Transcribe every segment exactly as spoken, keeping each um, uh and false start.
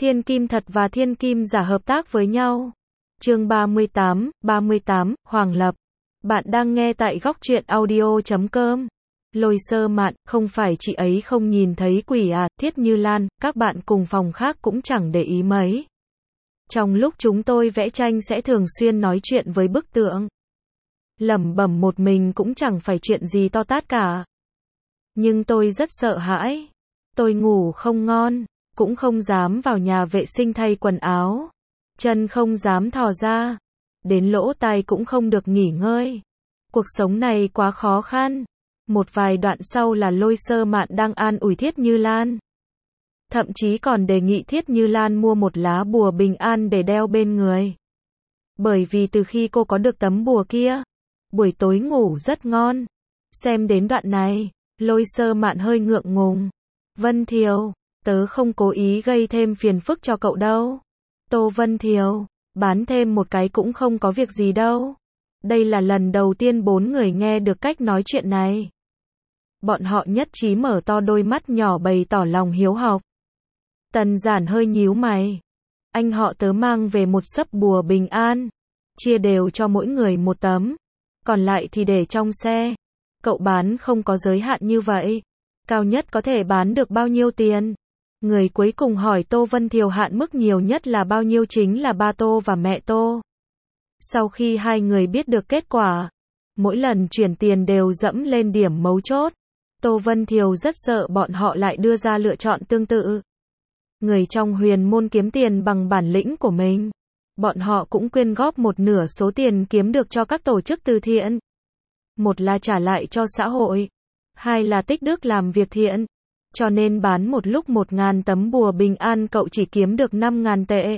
Thiên kim thật và thiên kim giả hợp tác với nhau. Chương ba mươi tám, ba mươi tám, Hoàng Lập. Bạn đang nghe tại góc truyện audio chấm com. Lôi Sơ Mạn, không phải chị ấy không nhìn thấy quỷ à, Thiết Như Lan, các bạn cùng phòng khác cũng chẳng để ý mấy. Trong lúc chúng tôi vẽ tranh sẽ thường xuyên nói chuyện với bức tượng. Lẩm bẩm một mình cũng chẳng phải chuyện gì to tát cả. Nhưng tôi rất sợ hãi. Tôi ngủ không ngon, cũng không dám vào nhà vệ sinh thay quần áo. Chân không dám thò ra. Đến lỗ tai cũng không được nghỉ ngơi. Cuộc sống này quá khó khăn. Một vài đoạn sau là Lôi Sơ Mạn đang an ủi Thiết Như Lan. Thậm chí còn đề nghị Thiết Như Lan mua một lá bùa bình an để đeo bên người. Bởi vì từ khi cô có được tấm bùa kia, buổi tối ngủ rất ngon. Xem đến đoạn này, Lôi Sơ Mạn hơi ngượng ngùng. Vân Thiều, tớ không cố ý gây thêm phiền phức cho cậu đâu. Tô Vân Thiều, bán thêm một cái cũng không có việc gì đâu. Đây là lần đầu tiên bốn người nghe được cách nói chuyện này. Bọn họ nhất trí mở to đôi mắt nhỏ bày tỏ lòng hiếu học. Tần Giản hơi nhíu mày. Anh họ tớ mang về một xấp bùa bình an. Chia đều cho mỗi người một tấm. Còn lại thì để trong xe. Cậu bán không có giới hạn như vậy. Cao nhất có thể bán được bao nhiêu tiền? Người cuối cùng hỏi Tô Vân Thiều hạn mức nhiều nhất là bao nhiêu chính là ba Tô và mẹ Tô. Sau khi hai người biết được kết quả, mỗi lần chuyển tiền đều dẫm lên điểm mấu chốt. Tô Vân Thiều rất sợ bọn họ lại đưa ra lựa chọn tương tự. Người trong huyền môn kiếm tiền bằng bản lĩnh của mình. Bọn họ cũng quyên góp một nửa số tiền kiếm được cho các tổ chức từ thiện. Một là trả lại cho xã hội. Hai là tích đức làm việc thiện. Cho nên bán một lúc một ngàn tấm bùa bình an cậu chỉ kiếm được năm ngàn tệ.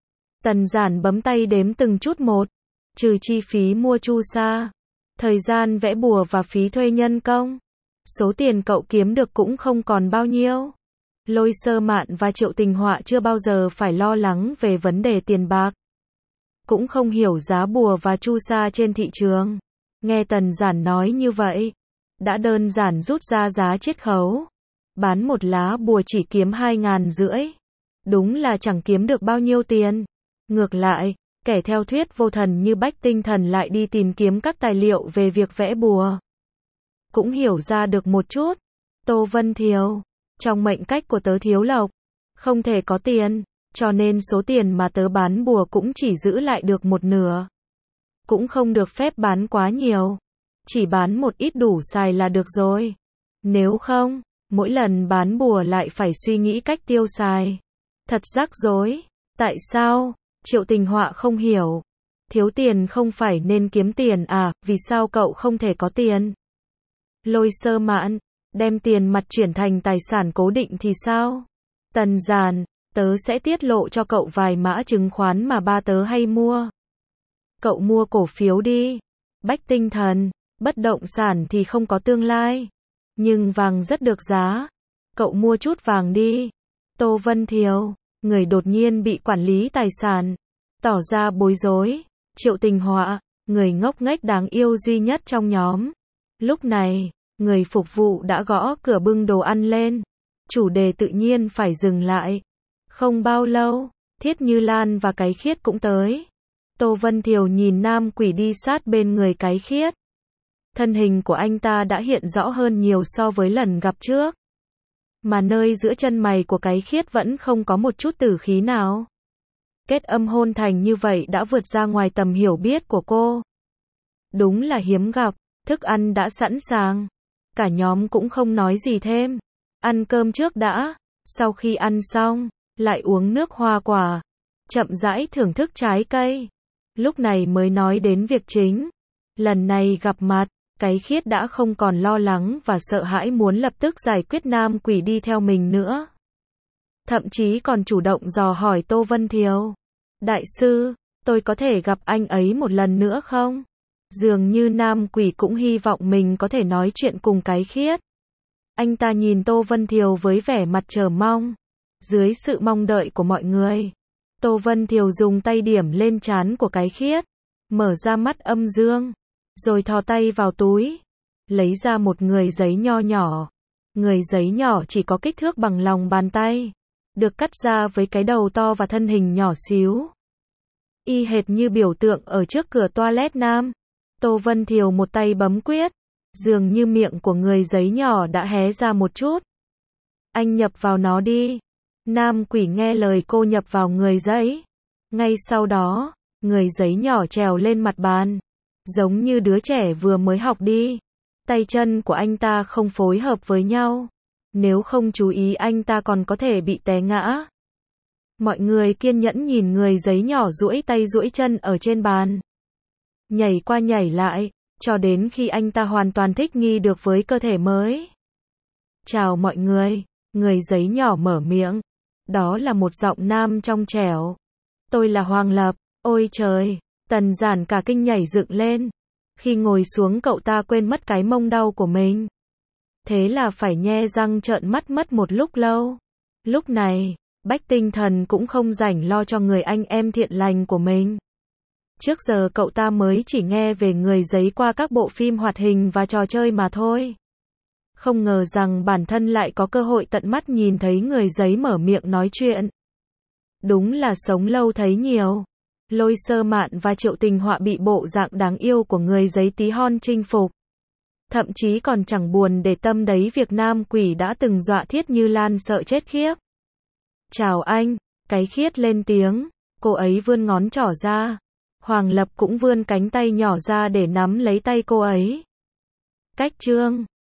Tần Giản bấm tay đếm từng chút một. Trừ chi phí mua chu sa, thời gian vẽ bùa và phí thuê nhân công. Số tiền cậu kiếm được cũng không còn bao nhiêu. Lôi Sơ Mạn và Triệu Tình Họa chưa bao giờ phải lo lắng về vấn đề tiền bạc. Cũng không hiểu giá bùa và chu sa trên thị trường. Nghe Tần Giản nói như vậy, đã đơn giản rút ra giá chiết khấu. Bán một lá bùa chỉ kiếm hai ngàn rưỡi. Đúng là chẳng kiếm được bao nhiêu tiền. Ngược lại, kẻ theo thuyết vô thần như Bách Tinh Thần lại đi tìm kiếm các tài liệu về việc vẽ bùa. Cũng hiểu ra được một chút. Tô Vân Thiều, trong mệnh cách của tớ thiếu lộc, không thể có tiền, cho nên số tiền mà tớ bán bùa cũng chỉ giữ lại được một nửa. Cũng không được phép bán quá nhiều. Chỉ bán một ít đủ xài là được rồi. Nếu không, mỗi lần bán bùa lại phải suy nghĩ cách tiêu xài. Thật rắc rối. Tại sao? Triệu Tình Họa không hiểu. Thiếu tiền không phải nên kiếm tiền à, vì sao cậu không thể có tiền? Lôi Sơ Mạn, đem tiền mặt chuyển thành tài sản cố định thì sao? Tần Giản, tớ sẽ tiết lộ cho cậu vài mã chứng khoán mà ba tớ hay mua. Cậu mua cổ phiếu đi. Bách Tinh Thần, bất động sản thì không có tương lai. Nhưng vàng rất được giá. Cậu mua chút vàng đi. Tô Vân Thiều, người đột nhiên bị quản lý tài sản, tỏ ra bối rối. Triệu Tình Họa, người ngốc nghếch đáng yêu duy nhất trong nhóm. Lúc này, người phục vụ đã gõ cửa bưng đồ ăn lên. Chủ đề tự nhiên phải dừng lại. Không bao lâu, Thiết Như Lan và Cái Khiết cũng tới. Tô Vân Thiều nhìn nam quỷ đi sát bên người Cái Khiết. Thân hình của anh ta đã hiện rõ hơn nhiều so với lần gặp trước. Mà nơi giữa chân mày của Cái Khiết vẫn không có một chút tử khí nào. Kết âm hôn thành như vậy đã vượt ra ngoài tầm hiểu biết của cô. Đúng là hiếm gặp. Thức ăn đã sẵn sàng. Cả nhóm cũng không nói gì thêm. Ăn cơm trước đã. Sau khi ăn xong, lại uống nước hoa quả. Chậm rãi thưởng thức trái cây. Lúc này mới nói đến việc chính. Lần này gặp mặt, Cái Khiết đã không còn lo lắng và sợ hãi muốn lập tức giải quyết nam quỷ đi theo mình nữa. Thậm chí còn chủ động dò hỏi Tô Vân Thiều. Đại sư, tôi có thể gặp anh ấy một lần nữa không? Dường như nam quỷ cũng hy vọng mình có thể nói chuyện cùng Cái Khiết. Anh ta nhìn Tô Vân Thiều với vẻ mặt chờ mong. Dưới sự mong đợi của mọi người, Tô Vân Thiều dùng tay điểm lên trán của Cái Khiết, mở ra mắt âm dương, rồi thò tay vào túi, lấy ra một người giấy nho nhỏ. Người giấy nhỏ chỉ có kích thước bằng lòng bàn tay. được cắt ra với cái đầu to và thân hình nhỏ xíu. Y hệt như biểu tượng ở trước cửa toilet nam. Tô Vân Thiều một tay bấm quyết, dường như miệng của người giấy nhỏ đã hé ra một chút. Anh nhập vào nó đi. Nam quỷ nghe lời cô nhập vào người giấy. Ngay sau đó, người giấy nhỏ trèo lên mặt bàn, giống như đứa trẻ vừa mới học đi. Tay chân của anh ta không phối hợp với nhau. Nếu không chú ý anh ta còn có thể bị té ngã. Mọi người kiên nhẫn nhìn người giấy nhỏ duỗi tay duỗi chân ở trên bàn. Nhảy qua nhảy lại, cho đến khi anh ta hoàn toàn thích nghi được với cơ thể mới. Chào mọi người, người giấy nhỏ mở miệng. Đó là một giọng nam trong trẻo. Tôi là Hoàng Lập. Ôi trời, Tần Giản cả kinh nhảy dựng lên. Khi ngồi xuống cậu ta quên mất cái mông đau của mình. Thế là phải nhe răng trợn mắt mất một lúc lâu. Lúc này, Bách Tinh Thần cũng không rảnh lo cho người anh em thiện lành của mình. Trước giờ cậu ta mới chỉ nghe về người giấy qua các bộ phim hoạt hình và trò chơi mà thôi. Không ngờ rằng bản thân lại có cơ hội tận mắt nhìn thấy người giấy mở miệng nói chuyện. Đúng là sống lâu thấy nhiều. Lôi Sơ Mạn và Triệu Tình Họa bị bộ dạng đáng yêu của người giấy tí hon chinh phục. Thậm chí còn chẳng buồn để tâm đấy việc nam quỷ đã từng dọa Thiết Như Lan sợ chết khiếp. Chào anh, cái Khiết lên tiếng, cô ấy vươn ngón trỏ ra. Hoàng Lập cũng vươn cánh tay nhỏ ra để nắm lấy tay cô ấy. Cách trương,